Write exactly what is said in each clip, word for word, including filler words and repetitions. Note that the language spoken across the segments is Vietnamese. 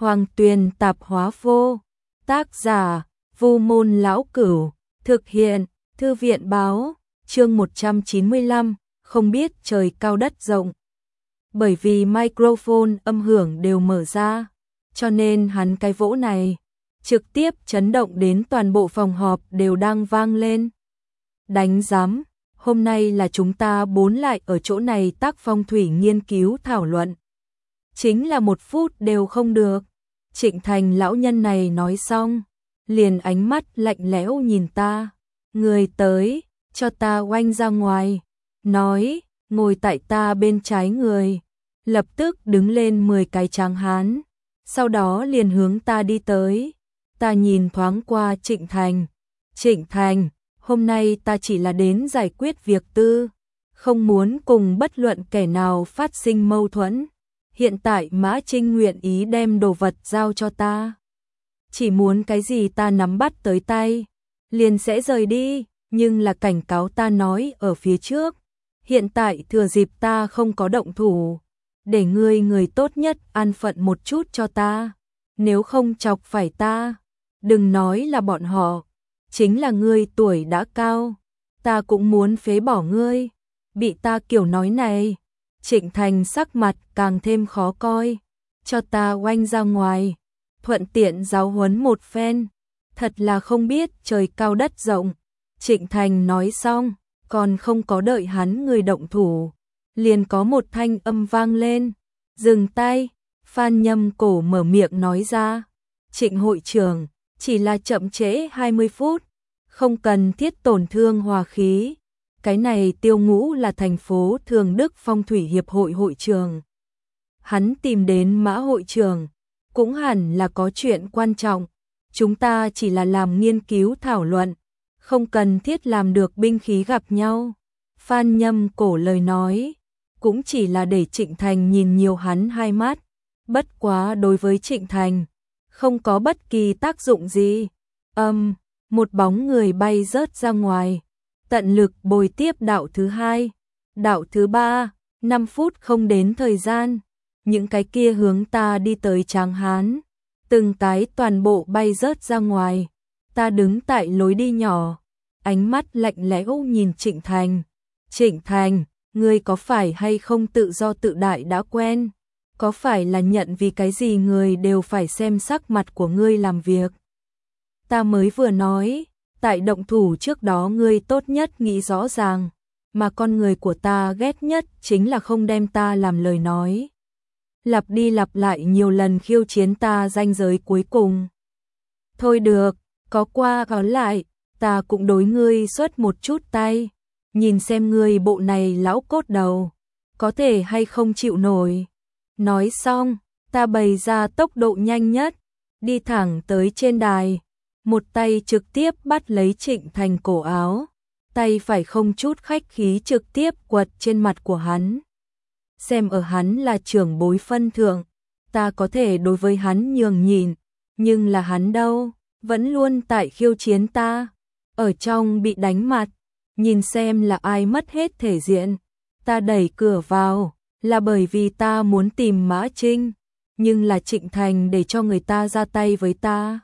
Hoàng Tuyền tạp hóa vô. Tác giả, Vu Môn Lão Cửu. Thực hiện, Thư viện báo. Chương một trăm chín mươi lăm, không biết trời cao đất rộng. Bởi vì microphone âm hưởng đều mở ra, cho nên hắn cái vỗ này trực tiếp chấn động đến toàn bộ phòng họp đều đang vang lên. Đánh giám, hôm nay là chúng ta bốn lại ở chỗ này tác phong thủy nghiên cứu thảo luận. Chính là một phút đều không được. Trịnh Thành lão nhân này nói xong, liền ánh mắt lạnh lẽo nhìn ta. Người tới, cho ta oanh ra ngoài. Nói, ngồi tại ta bên trái người. Lập tức đứng lên mười cái tráng hán. Sau đó liền hướng ta đi tới. Ta nhìn thoáng qua Trịnh Thành. Trịnh Thành, hôm nay ta chỉ là đến giải quyết việc tư. Không muốn cùng bất luận kẻ nào phát sinh mâu thuẫn. Hiện tại Mã Trinh nguyện ý đem đồ vật giao cho ta. Chỉ muốn cái gì ta nắm bắt tới tay, liền sẽ rời đi, nhưng là cảnh cáo ta nói ở phía trước. Hiện tại thừa dịp ta không có động thủ, để ngươi người tốt nhất an phận một chút cho ta. Nếu không chọc phải ta, đừng nói là bọn họ, chính là ngươi tuổi đã cao, ta cũng muốn phế bỏ ngươi. Bị ta kiểu nói này, Trịnh Thành sắc mặt càng thêm khó coi. Cho ta oanh ra ngoài, thuận tiện giáo huấn một phen. Thật là không biết trời cao đất rộng. Trịnh Thành nói xong, còn không có đợi hắn người động thủ, liền có một thanh âm vang lên. Dừng tay. Phan Nhâm Cổ mở miệng nói ra. Trịnh hội trưởng, chỉ là chậm trễ hai mươi phút, không cần thiết tổn thương hòa khí. Cái này Tiêu Ngũ là thành phố Thường Đức Phong Thủy Hiệp hội hội trưởng. Hắn tìm đến Mã hội trưởng, cũng hẳn là có chuyện quan trọng. Chúng ta chỉ là làm nghiên cứu thảo luận, không cần thiết làm được binh khí gặp nhau. Phan Nhâm Cổ lời nói, cũng chỉ là để Trịnh Thành nhìn nhiều hắn hai mắt. Bất quá đối với Trịnh Thành, không có bất kỳ tác dụng gì. Âm, um, một bóng người bay rớt ra ngoài. Tận lực bồi tiếp đạo thứ hai, đạo thứ ba, năm phút không đến thời gian. Những cái kia hướng ta đi tới tráng hán, từng cái toàn bộ bay rớt ra ngoài. Ta đứng tại lối đi nhỏ, ánh mắt lạnh lẽo nhìn Trịnh Thành. Trịnh Thành, ngươi có phải hay không tự do tự đại đã quen? Có phải là nhận vì cái gì người đều phải xem sắc mặt của ngươi làm việc? Ta mới vừa nói, tại động thủ trước đó ngươi tốt nhất nghĩ rõ ràng, mà con người của ta ghét nhất chính là không đem ta làm lời nói. Lặp đi lặp lại nhiều lần khiêu chiến ta ranh giới cuối cùng. Thôi được, có qua có lại, ta cũng đối ngươi xuất một chút tay, nhìn xem ngươi bộ này lão cốt đầu, có thể hay không chịu nổi. Nói xong, ta bày ra tốc độ nhanh nhất, đi thẳng tới trên đài. Một tay trực tiếp bắt lấy Trịnh Thành cổ áo, tay phải không chút khách khí trực tiếp quật trên mặt của hắn. Xem ở hắn là trưởng bối phân thượng, ta có thể đối với hắn nhường nhịn, nhưng là hắn đâu, vẫn luôn tại khiêu chiến ta. Ở trong bị đánh mặt, nhìn xem là ai mất hết thể diện. Ta đẩy cửa vào, là bởi vì ta muốn tìm Mã Trinh, nhưng là Trịnh Thành để cho người ta ra tay với ta.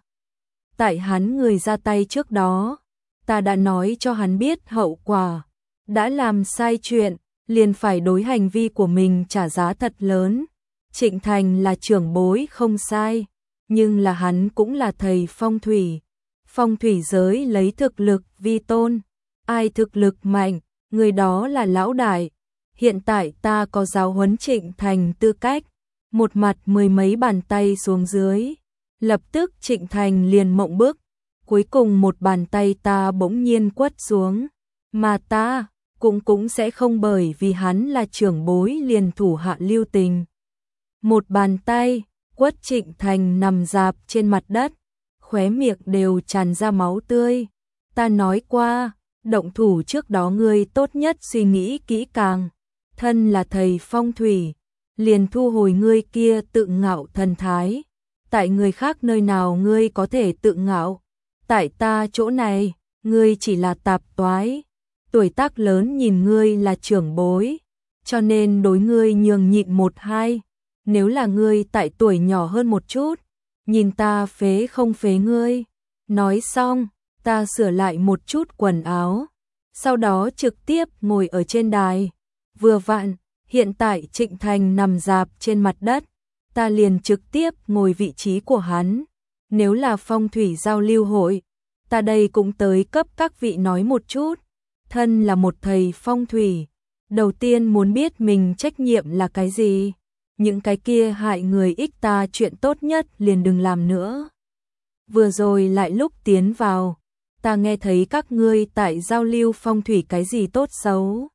Tại hắn người ra tay trước đó, ta đã nói cho hắn biết hậu quả. Đã làm sai chuyện, liền phải đối hành vi của mình trả giá thật lớn. Trịnh Thành là trưởng bối không sai, nhưng là hắn cũng là thầy phong thủy. Phong thủy giới lấy thực lực vi tôn. Ai thực lực mạnh, người đó là lão đại. Hiện tại ta có giáo huấn Trịnh Thành tư cách. Một mặt mười mấy bàn tay xuống dưới. Lập tức Trịnh Thành liền mộng bức, cuối cùng một bàn tay ta bỗng nhiên quất xuống, mà ta cũng cũng sẽ không bởi vì hắn là trưởng bối liền thủ hạ lưu tình. Một bàn tay quất Trịnh Thành nằm rạp trên mặt đất, khóe miệng đều tràn ra máu tươi. Ta nói qua, động thủ trước đó ngươi tốt nhất suy nghĩ kỹ càng, thân là thầy phong thủy, liền thu hồi ngươi kia tự ngạo thần thái. Tại người khác nơi nào ngươi có thể tự ngạo, tại ta chỗ này, ngươi chỉ là tạp toái. Tuổi tác lớn nhìn ngươi là trưởng bối, cho nên đối ngươi nhường nhịn một hai. Nếu là ngươi tại tuổi nhỏ hơn một chút, nhìn ta phế không phế ngươi. Nói xong, ta sửa lại một chút quần áo, sau đó trực tiếp ngồi ở trên đài. Vừa vặn, hiện tại Trịnh Thành nằm rạp trên mặt đất, ta liền trực tiếp ngồi vị trí của hắn. Nếu là phong thủy giao lưu hội, ta đây cũng tới cấp các vị nói một chút. Thân là một thầy phong thủy, đầu tiên muốn biết mình trách nhiệm là cái gì. Những cái kia hại người ích ta chuyện tốt nhất liền đừng làm nữa. Vừa rồi lại lúc tiến vào, ta nghe thấy các ngươi tại giao lưu phong thủy cái gì tốt xấu.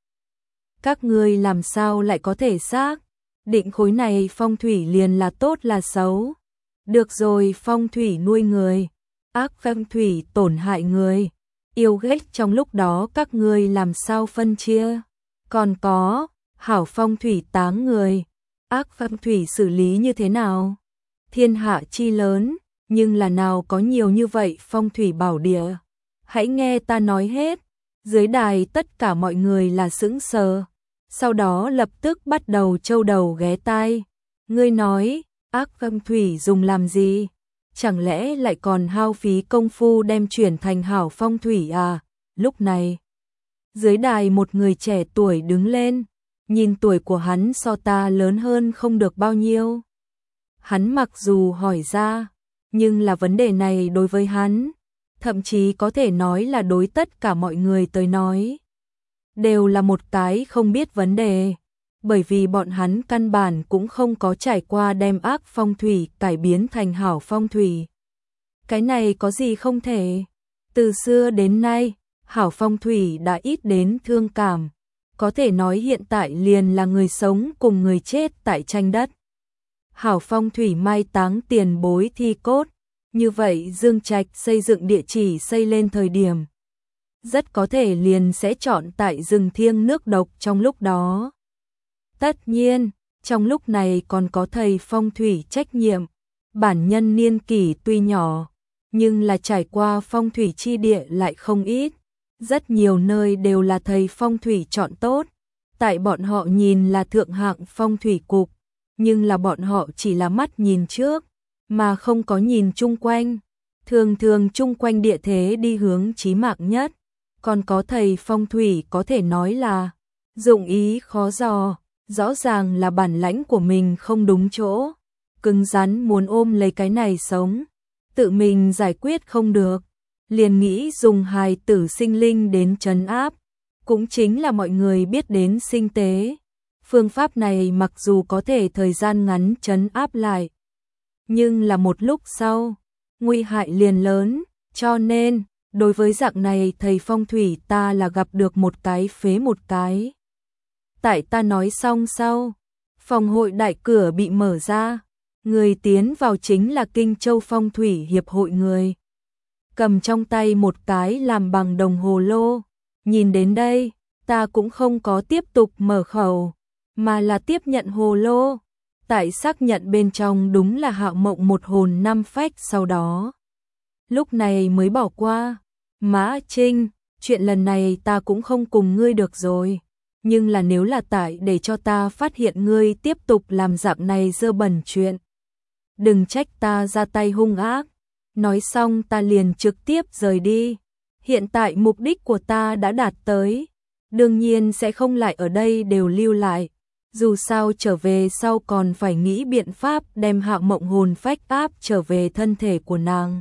Các ngươi làm sao lại có thể xác định khối này phong thủy liền là tốt là xấu. Được rồi, phong thủy nuôi người, ác phong thủy tổn hại người, yêu ghét trong lúc đó các ngươi làm sao phân chia. Còn có, hảo phong thủy táng người, ác phong thủy xử lý như thế nào. Thiên hạ chi lớn, nhưng là nào có nhiều như vậy phong thủy bảo địa. Hãy nghe ta nói hết. Dưới đài tất cả mọi người là sững sờ, sau đó lập tức bắt đầu trâu đầu ghé tai. Ngươi nói, ác phong thủy dùng làm gì? Chẳng lẽ lại còn hao phí công phu đem chuyển thành hảo phong thủy à? Lúc này, dưới đài một người trẻ tuổi đứng lên, nhìn tuổi của hắn so ta lớn hơn không được bao nhiêu. Hắn mặc dù hỏi ra, nhưng là vấn đề này đối với hắn, thậm chí có thể nói là đối tất cả mọi người tới nói, đều là một cái không biết vấn đề, bởi vì bọn hắn căn bản cũng không có trải qua đem ác phong thủy cải biến thành hảo phong thủy. Cái này có gì không thể? Từ xưa đến nay, hảo phong thủy đã ít đến thương cảm, có thể nói hiện tại liền là người sống cùng người chết tại tranh đất. Hảo phong thủy mai táng tiền bối thi cốt, như vậy Dương Trạch xây dựng địa chỉ xây lên thời điểm, rất có thể liền sẽ chọn tại rừng thiêng nước độc trong lúc đó. Tất nhiên, trong lúc này còn có thầy phong thủy trách nhiệm, bản nhân niên kỷ tuy nhỏ, nhưng là trải qua phong thủy chi địa lại không ít. Rất nhiều nơi đều là thầy phong thủy chọn tốt, tại bọn họ nhìn là thượng hạng phong thủy cục, nhưng là bọn họ chỉ là mắt nhìn trước, mà không có nhìn chung quanh. Thường thường chung quanh địa thế đi hướng chí mạng nhất, còn có thầy phong thủy có thể nói là dụng ý khó dò, rõ ràng là bản lãnh của mình không đúng chỗ, cứng rắn muốn ôm lấy cái này sống, tự mình giải quyết không được, liền nghĩ dùng hài tử sinh linh đến trấn áp, cũng chính là mọi người biết đến sinh tế. Phương pháp này mặc dù có thể thời gian ngắn trấn áp lại, nhưng là một lúc sau, nguy hại liền lớn, cho nên, đối với dạng này thầy phong thủy ta là gặp được một cái phế một cái. Tại ta nói xong sau, phòng hội đại cửa bị mở ra, người tiến vào chính là Kinh Châu Phong Thủy Hiệp hội người. Cầm trong tay một cái làm bằng đồng hồ lô, nhìn đến đây, ta cũng không có tiếp tục mở khẩu, mà là tiếp nhận hồ lô. Tại xác nhận bên trong đúng là Hạo Mộng một hồn năm phách sau đó. Lúc này mới bỏ qua, Mã Trinh, chuyện lần này ta cũng không cùng ngươi được rồi. Nhưng là nếu là tại để cho ta phát hiện ngươi tiếp tục làm dạng này dơ bẩn chuyện, đừng trách ta ra tay hung ác. Nói xong ta liền trực tiếp rời đi. Hiện tại mục đích của ta đã đạt tới, đương nhiên sẽ không lại ở đây đều lưu lại. Dù sao trở về sau còn phải nghĩ biện pháp đem Hạo Mộng hồn phách áp trở về thân thể của nàng.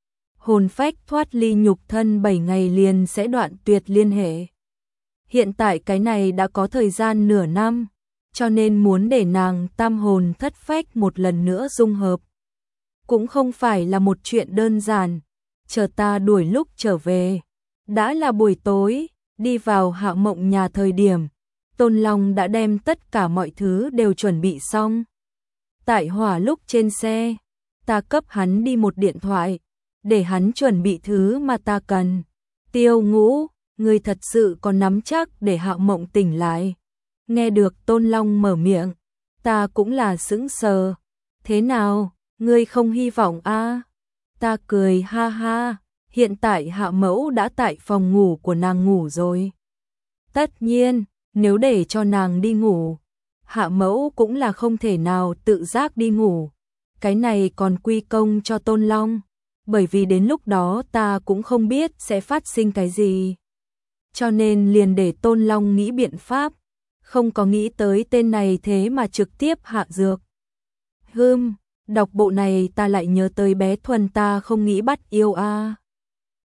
Hồn phách thoát ly nhục thân bảy ngày liền sẽ đoạn tuyệt liên hệ. Hiện tại cái này đã có thời gian nửa năm, cho nên muốn để nàng tam hồn thất phách một lần nữa dung hợp, cũng không phải là một chuyện đơn giản. Chờ ta đuổi lúc trở về, đã là buổi tối, đi vào Hạo Mộng nhà thời điểm, Tôn Long đã đem tất cả mọi thứ đều chuẩn bị xong. Tại hỏa lúc trên xe, ta cấp hắn đi một điện thoại, để hắn chuẩn bị thứ mà ta cần. Tiêu Ngũ, ngươi thật sự có nắm chắc để Hạo Mộng tỉnh lại? Nghe được Tôn Long mở miệng, ta cũng là sững sờ. Thế nào, ngươi không hy vọng a? À? Ta cười ha ha, hiện tại Hạ Mẫu đã tại phòng ngủ của nàng ngủ rồi. Tất nhiên, nếu để cho nàng đi ngủ, Hạ Mẫu cũng là không thể nào tự giác đi ngủ. cái này còn quy công cho Tôn Long, bởi vì đến lúc đó ta cũng không biết sẽ phát sinh cái gì. Cho nên liền để Tôn Long nghĩ biện pháp, không có nghĩ tới tên này thế mà trực tiếp hạ dược. Hừm, đọc bộ này ta lại nhớ tới bé Thuần ta không nghĩ bắt yêu a.